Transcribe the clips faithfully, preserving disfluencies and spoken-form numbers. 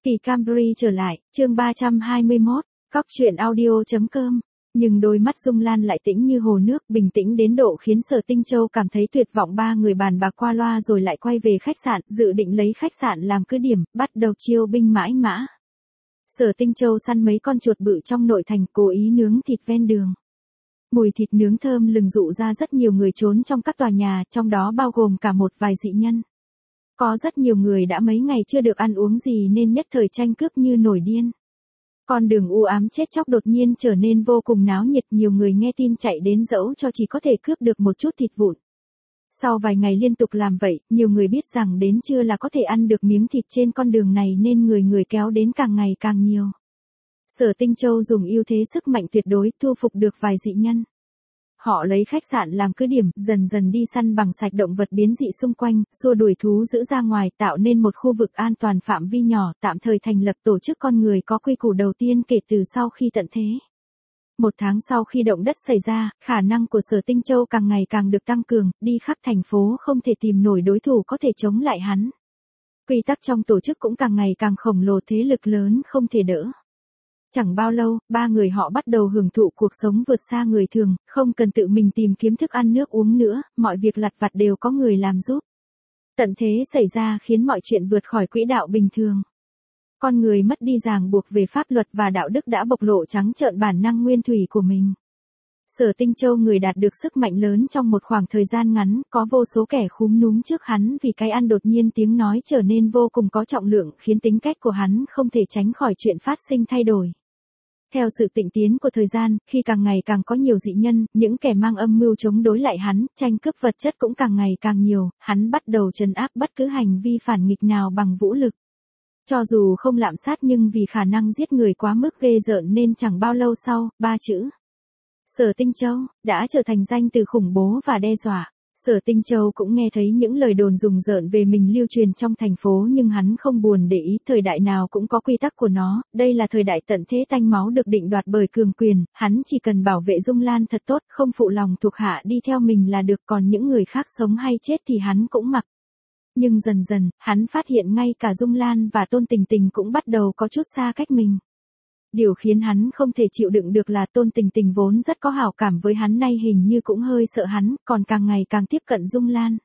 Kỳ Camry trở lại, chương ba trăm hai mươi mốt, cóc truyện audio chấm com. Nhưng đôi mắt Dung Lan lại tĩnh như hồ nước, bình tĩnh đến độ khiến Sở Tinh Châu cảm thấy tuyệt vọng. Ba người bàn bạc qua loa rồi lại quay về khách sạn, dự định lấy khách sạn làm cứ điểm, bắt đầu chiêu binh mãi mã. Sở Tinh Châu săn mấy con chuột bự trong nội thành, cố ý nướng thịt ven đường. Mùi thịt nướng thơm lừng dụ ra rất nhiều người trốn trong các tòa nhà, trong đó bao gồm cả một vài dị nhân. Có rất nhiều người đã mấy ngày chưa được ăn uống gì nên nhất thời tranh cướp như nổi điên. Con đường u ám chết chóc đột nhiên trở nên vô cùng náo nhiệt, nhiều người nghe tin chạy đến dẫu cho chỉ có thể cướp được một chút thịt vụn. Sau vài ngày liên tục làm vậy, nhiều người biết rằng đến trưa là có thể ăn được miếng thịt trên con đường này nên người người kéo đến càng ngày càng nhiều. Sở Tinh Châu dùng ưu thế sức mạnh tuyệt đối thu phục được vài dị nhân. Họ lấy khách sạn làm cứ điểm, dần dần đi săn bằng sạch động vật biến dị xung quanh, xua đuổi thú dữ ra ngoài, tạo nên một khu vực an toàn phạm vi nhỏ, tạm thời thành lập tổ chức con người có quy củ đầu tiên kể từ sau khi tận thế. Một tháng sau khi động đất xảy ra, khả năng của Sở Tinh Châu càng ngày càng được tăng cường, đi khắp thành phố không thể tìm nổi đối thủ có thể chống lại hắn. Quy tắc trong tổ chức cũng càng ngày càng khổng lồ, thế lực lớn không thể đỡ. Chẳng bao lâu, ba người họ bắt đầu hưởng thụ cuộc sống vượt xa người thường, không cần tự mình tìm kiếm thức ăn nước uống nữa, mọi việc lặt vặt đều có người làm giúp. Tận thế xảy ra khiến mọi chuyện vượt khỏi quỹ đạo bình thường. Con người mất đi ràng buộc về pháp luật và đạo đức đã bộc lộ trắng trợn bản năng nguyên thủy của mình. Sở Tinh Châu người đạt được sức mạnh lớn trong một khoảng thời gian ngắn, có vô số kẻ khúm núm trước hắn vì cái ăn, đột nhiên tiếng nói trở nên vô cùng có trọng lượng khiến tính cách của hắn không thể tránh khỏi chuyện phát sinh thay đổi. Theo sự tịnh tiến của thời gian, khi càng ngày càng có nhiều dị nhân, những kẻ mang âm mưu chống đối lại hắn, tranh cướp vật chất cũng càng ngày càng nhiều, hắn bắt đầu trấn áp bất cứ hành vi phản nghịch nào bằng vũ lực. Cho dù không lạm sát nhưng vì khả năng giết người quá mức ghê rợn nên chẳng bao lâu sau, ba chữ Sở Tinh Châu đã trở thành danh từ khủng bố và đe dọa. Sở Tinh Châu cũng nghe thấy những lời đồn rùng rợn về mình lưu truyền trong thành phố nhưng hắn không buồn để ý, thời đại nào cũng có quy tắc của nó, đây là thời đại tận thế tanh máu được định đoạt bởi cường quyền, hắn chỉ cần bảo vệ Dung Lan thật tốt, không phụ lòng thuộc hạ đi theo mình là được, còn những người khác sống hay chết thì hắn cũng mặc. Nhưng dần dần, hắn phát hiện ngay cả Dung Lan và Tôn Tình Tình cũng bắt đầu có chút xa cách mình. Điều khiến hắn không thể chịu đựng được là Tôn Tình Tình vốn rất có hảo cảm với hắn nay hình như cũng hơi sợ hắn, còn càng ngày càng tiếp cận Dung Lan.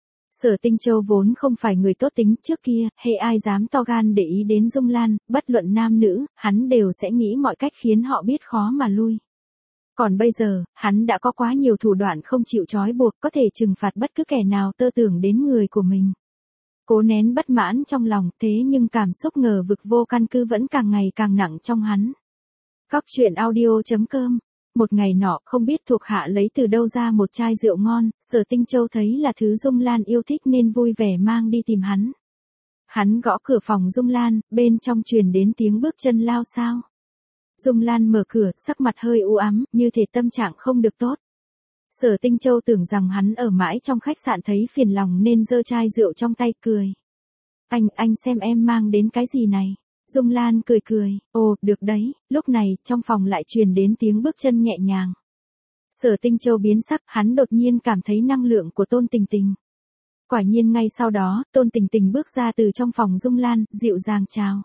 Sở Tinh Châu vốn không phải người tốt tính, trước kia, hễ ai dám to gan để ý đến Dung Lan, bất luận nam nữ, hắn đều sẽ nghĩ mọi cách khiến họ biết khó mà lui. Còn bây giờ, hắn đã có quá nhiều thủ đoạn không chịu trói buộc, có thể trừng phạt bất cứ kẻ nào tơ tưởng đến người của mình. Cố nén bất mãn trong lòng, thế nhưng cảm xúc ngờ vực vô căn cứ vẫn càng ngày càng nặng trong hắn. Cóc truyện audio chấm com. Một ngày nọ, không biết thuộc hạ lấy từ đâu ra một chai rượu ngon, Sở Tinh Châu thấy là thứ Dung Lan yêu thích nên vui vẻ mang đi tìm hắn. Hắn gõ cửa phòng Dung Lan, bên trong truyền đến tiếng bước chân lao xao. Dung Lan mở cửa, sắc mặt hơi u ám, như thể tâm trạng không được tốt. Sở Tinh Châu tưởng rằng hắn ở mãi trong khách sạn thấy phiền lòng nên giơ chai rượu trong tay cười. Anh, anh xem em mang đến cái gì này? Dung Lan cười cười, ồ, được đấy, lúc này, trong phòng lại truyền đến tiếng bước chân nhẹ nhàng. Sở Tinh Châu biến sắc, hắn đột nhiên cảm thấy năng lượng của Tôn Tình Tình. Quả nhiên ngay sau đó, Tôn Tình Tình bước ra từ trong phòng Dung Lan, dịu dàng chào.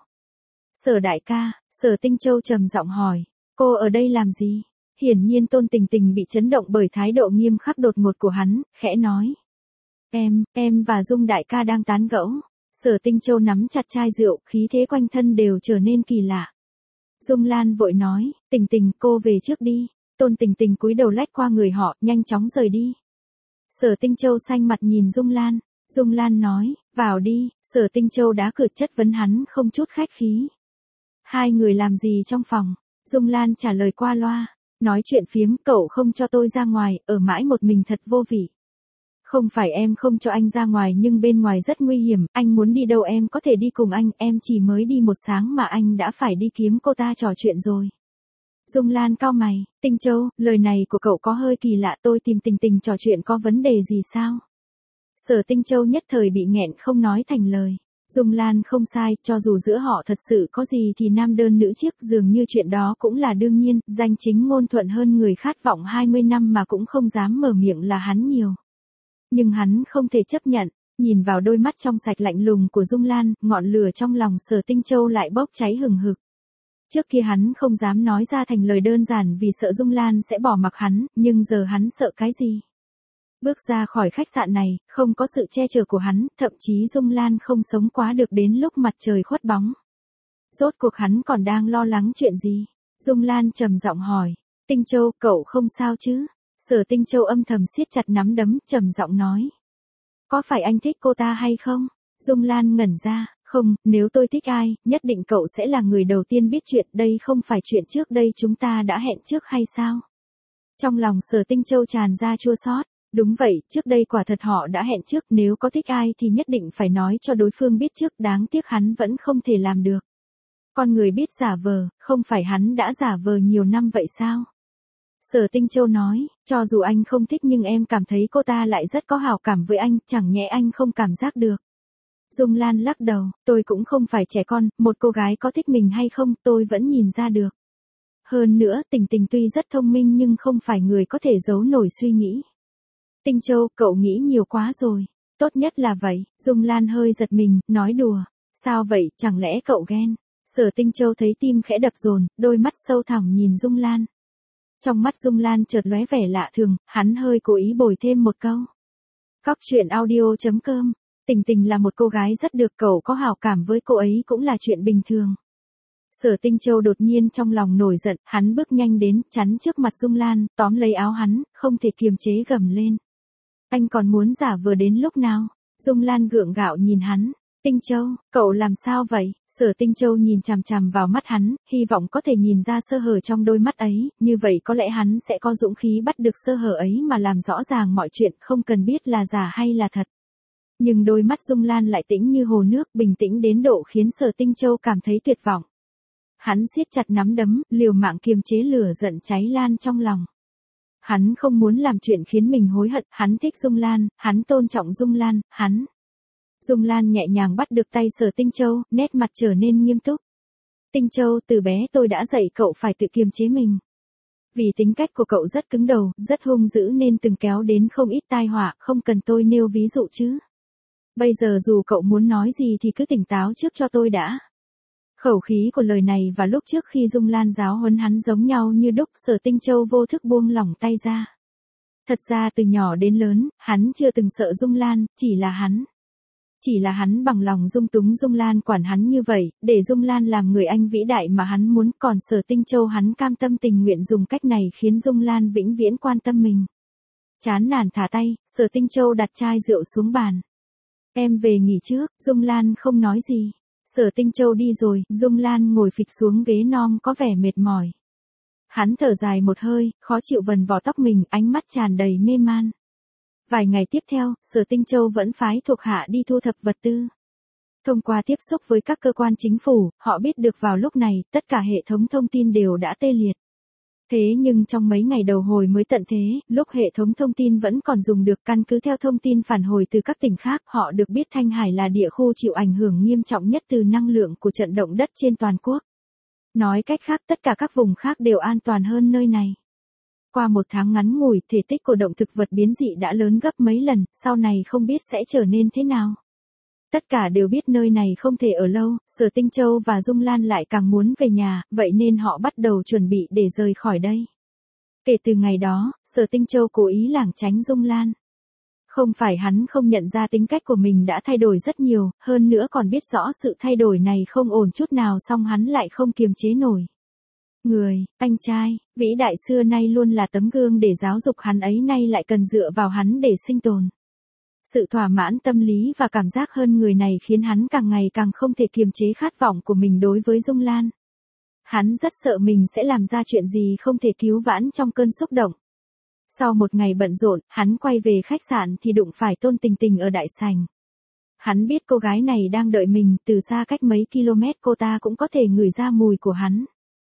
Sở đại ca, Sở Tinh Châu trầm giọng hỏi, cô ở đây làm gì? Hiển nhiên Tôn Tình Tình bị chấn động bởi thái độ nghiêm khắc đột ngột của hắn, khẽ nói. Em, em và Dung đại ca đang tán gẫu. Sở Tinh Châu nắm chặt chai rượu, khí thế quanh thân đều trở nên kỳ lạ. Dung Lan vội nói, Tình Tình, cô về trước đi. Tôn Tình Tình cúi đầu lách qua người họ, nhanh chóng rời đi. Sở Tinh Châu xanh mặt nhìn Dung Lan. Dung Lan nói, vào đi. Sở Tinh Châu đá cửa chất vấn hắn không chút khách khí. Hai người làm gì trong phòng? Dung Lan trả lời qua loa. Nói chuyện phiếm, cậu không cho tôi ra ngoài, ở mãi một mình thật vô vị. Không phải em không cho anh ra ngoài nhưng bên ngoài rất nguy hiểm, anh muốn đi đâu em có thể đi cùng anh, em chỉ mới đi một sáng mà anh đã phải đi kiếm cô ta trò chuyện rồi. Dung Lan cau mày, Tinh Châu, lời này của cậu có hơi kỳ lạ, tôi tìm Tình Tình trò chuyện có vấn đề gì sao? Sở Tinh Châu nhất thời bị nghẹn không nói thành lời. Dung Lan không sai, cho dù giữa họ thật sự có gì thì nam đơn nữ chiếc, dường như chuyện đó cũng là đương nhiên, danh chính ngôn thuận hơn người khát vọng hai mươi năm mà cũng không dám mở miệng là hắn nhiều. Nhưng hắn không thể chấp nhận, Nhìn vào đôi mắt trong sạch lạnh lùng của Dung Lan, ngọn lửa trong lòng Sở Tinh Châu lại bốc cháy hừng hực. Trước kia hắn không dám nói ra thành lời đơn giản vì sợ Dung Lan sẽ bỏ mặc hắn, nhưng giờ hắn sợ cái gì? Bước ra khỏi khách sạn này, không có sự che chở của hắn, thậm chí Dung Lan không sống quá được đến lúc mặt trời khuất bóng. Rốt cuộc hắn còn đang lo lắng chuyện gì? Dung Lan trầm giọng hỏi. Tinh Châu, cậu không sao chứ? Sở Tinh Châu âm thầm siết chặt nắm đấm, trầm giọng nói. Có phải anh thích cô ta hay không? Dung Lan ngẩn ra. Không, nếu tôi thích ai, nhất định cậu sẽ là người đầu tiên biết chuyện, đây không phải chuyện trước đây chúng ta đã hẹn trước hay sao? Trong lòng Sở Tinh Châu tràn ra chua xót. Đúng vậy, trước đây quả thật họ đã hẹn trước, nếu có thích ai thì nhất định phải nói cho đối phương biết trước, đáng tiếc hắn vẫn không thể làm được. Con người biết giả vờ, không phải hắn đã giả vờ nhiều năm vậy sao? Sở Tinh Châu nói, cho dù anh không thích nhưng em cảm thấy cô ta lại rất có hảo cảm với anh, chẳng nhẽ anh không cảm giác được. Dung Lan lắc đầu, tôi cũng không phải trẻ con, một cô gái có thích mình hay không, tôi vẫn nhìn ra được. Hơn nữa, Tình Tình tuy rất thông minh nhưng không phải người có thể giấu nổi suy nghĩ. Tinh Châu, cậu nghĩ nhiều quá rồi. Tốt nhất là vậy. Dung Lan hơi giật mình, nói đùa. Sao vậy, chẳng lẽ cậu ghen? Sở Tinh Châu thấy tim khẽ đập dồn, đôi mắt sâu thẳm nhìn Dung Lan. Trong mắt Dung Lan chợt lóe vẻ lạ thường, hắn hơi cố ý bồi thêm một câu. Cóc truyện audio chấm com. Tình Tình là một cô gái rất được, cậu có hảo cảm với cô ấy cũng là chuyện bình thường. Sở Tinh Châu đột nhiên trong lòng nổi giận, hắn bước nhanh đến, chắn trước mặt Dung Lan, tóm lấy áo hắn, không thể kiềm chế gầm lên. Anh còn muốn giả vờ đến lúc nào? Dung Lan gượng gạo nhìn hắn. Tinh Châu, cậu làm sao vậy? Sở Tinh Châu nhìn chằm chằm vào mắt hắn, hy vọng có thể nhìn ra sơ hở trong đôi mắt ấy, như vậy có lẽ hắn sẽ có dũng khí bắt được sơ hở ấy mà làm rõ ràng mọi chuyện, không cần biết là giả hay là thật. Nhưng đôi mắt Dung Lan lại tĩnh như hồ nước, bình tĩnh đến độ khiến Sở Tinh Châu cảm thấy tuyệt vọng. Hắn siết chặt nắm đấm, liều mạng kiềm chế lửa giận cháy lan trong lòng. Hắn không muốn làm chuyện khiến mình hối hận, hắn thích Dung Lan, hắn tôn trọng Dung Lan, hắn. Dung Lan nhẹ nhàng bắt được tay Sở Tinh Châu, nét mặt trở nên nghiêm túc. Tinh Châu, từ bé tôi đã dạy cậu phải tự kiềm chế mình. Vì tính cách của cậu rất cứng đầu, rất hung dữ nên từng kéo đến không ít tai họa, không cần tôi nêu ví dụ chứ. Bây giờ dù cậu muốn nói gì thì cứ tỉnh táo trước cho tôi đã. Khẩu khí của lời này và lúc trước khi Dung Lan giáo huấn hắn giống nhau như đúc, Sở Tinh Châu vô thức buông lỏng tay ra. Thật ra từ nhỏ đến lớn, hắn chưa từng sợ Dung Lan, chỉ là hắn. Chỉ là hắn bằng lòng dung túng Dung Lan quản hắn như vậy, để Dung Lan làm người anh vĩ đại mà hắn muốn, còn Sở Tinh Châu hắn cam tâm tình nguyện dùng cách này khiến Dung Lan vĩnh viễn quan tâm mình. Chán nản thả tay, Sở Tinh Châu đặt chai rượu xuống bàn. Em về nghỉ trước, Dung Lan không nói gì. Sở Tinh Châu đi rồi, Dung Lan ngồi phịch xuống ghế non có vẻ mệt mỏi. Hắn thở dài một hơi, khó chịu vần vò tóc mình, ánh mắt tràn đầy mê man. Vài ngày tiếp theo, Sở Tinh Châu vẫn phái thuộc hạ đi thu thập vật tư. Thông qua tiếp xúc với các cơ quan chính phủ, họ biết được vào lúc này, tất cả hệ thống thông tin đều đã tê liệt. Thế nhưng trong mấy ngày đầu hồi mới tận thế, lúc hệ thống thông tin vẫn còn dùng được, căn cứ theo thông tin phản hồi từ các tỉnh khác, họ được biết Thanh Hải là địa khu chịu ảnh hưởng nghiêm trọng nhất từ năng lượng của trận động đất trên toàn quốc. Nói cách khác, tất cả các vùng khác đều an toàn hơn nơi này. Qua một tháng ngắn ngủi, thể tích của động thực vật biến dị đã lớn gấp mấy lần, sau này không biết sẽ trở nên thế nào. Tất cả đều biết nơi này không thể ở lâu, Sở Tinh Châu và Dung Lan lại càng muốn về nhà, vậy nên họ bắt đầu chuẩn bị để rời khỏi đây. Kể từ ngày đó, Sở Tinh Châu cố ý lảng tránh Dung Lan. Không phải hắn không nhận ra tính cách của mình đã thay đổi rất nhiều, hơn nữa còn biết rõ sự thay đổi này không ổn chút nào, song hắn lại không kiềm chế nổi. Người, anh trai, vĩ đại xưa nay luôn là tấm gương để giáo dục hắn ấy nay lại cần dựa vào hắn để sinh tồn. Sự thỏa mãn tâm lý và cảm giác hơn người này khiến hắn càng ngày càng không thể kiềm chế khát vọng của mình đối với Dung Lan. Hắn rất sợ mình sẽ làm ra chuyện gì không thể cứu vãn trong cơn xúc động. Sau một ngày bận rộn, hắn quay về khách sạn thì đụng phải Tôn Tình Tình ở đại sảnh. Hắn biết cô gái này đang đợi mình, từ xa cách mấy km cô ta cũng có thể ngửi ra mùi của hắn.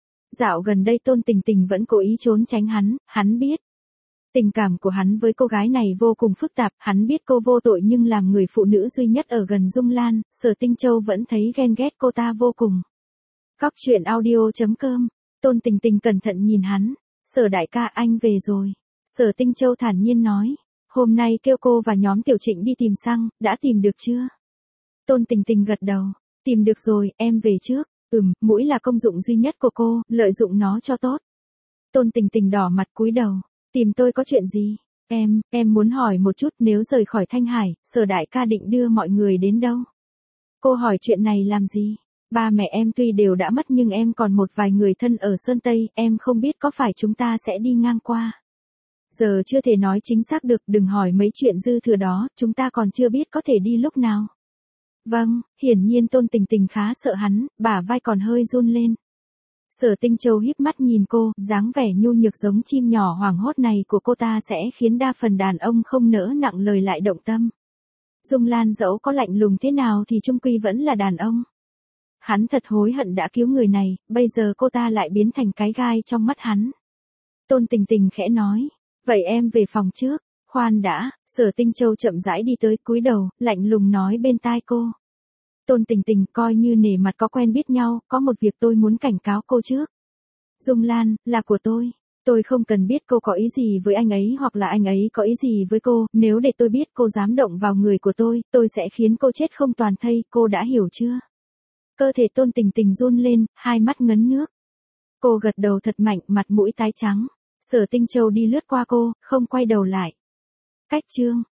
Dạo gần đây Tôn Tình Tình vẫn cố ý trốn tránh hắn, hắn biết. Tình cảm của hắn với cô gái này vô cùng phức tạp, hắn biết cô vô tội nhưng làm người phụ nữ duy nhất ở gần Dung Lan, Sở Tinh Châu vẫn thấy ghen ghét cô ta vô cùng. Cóc truyện audio chấm com. Tôn Tình Tình cẩn thận nhìn hắn. Sở đại ca, anh về rồi. Sở Tinh Châu thản nhiên nói. Hôm nay kêu cô và nhóm Tiểu Trịnh đi tìm xăng, đã tìm được chưa? Tôn Tình Tình gật đầu. Tìm được rồi, em về trước. Ừm, mũi là công dụng duy nhất của cô, lợi dụng nó cho tốt. Tôn Tình Tình đỏ mặt cúi đầu. Tìm tôi có chuyện gì? Em, em muốn hỏi một chút, nếu rời khỏi Thanh Hải, Sở đại ca định đưa mọi người đến đâu? Cô hỏi chuyện này làm gì? Ba mẹ em tuy đều đã mất nhưng em còn một vài người thân ở Sơn Tây, em không biết có phải chúng ta sẽ đi ngang qua. Giờ chưa thể nói chính xác được, đừng hỏi mấy chuyện dư thừa đó, chúng ta còn chưa biết có thể đi lúc nào. Vâng, hiển nhiên Tôn Tình Tình khá sợ hắn, bả vai còn hơi run lên. Sở Tinh Châu híp mắt nhìn cô, dáng vẻ nhu nhược giống chim nhỏ hoảng hốt này của cô ta sẽ khiến đa phần đàn ông không nỡ nặng lời lại động tâm. Dung Lan dẫu có lạnh lùng thế nào thì chung quy vẫn là đàn ông. Hắn thật hối hận đã cứu người này, bây giờ cô ta lại biến thành cái gai trong mắt hắn. Tôn Tình Tình khẽ nói, vậy em về phòng trước. Khoan đã, Sở Tinh Châu chậm rãi đi tới cúi đầu, lạnh lùng nói bên tai cô. Tôn Tình Tình, coi như nể mặt có quen biết nhau, có một việc tôi muốn cảnh cáo cô trước. Dung Lan, là của tôi. Tôi không cần biết cô có ý gì với anh ấy hoặc là anh ấy có ý gì với cô, nếu để tôi biết cô dám động vào người của tôi, tôi sẽ khiến cô chết không toàn thây, cô đã hiểu chưa? Cơ thể Tôn Tình Tình run lên, hai mắt ngấn nước. Cô gật đầu thật mạnh, mặt mũi tái trắng. Sở Tinh Châu đi lướt qua cô, không quay đầu lại. Cách chương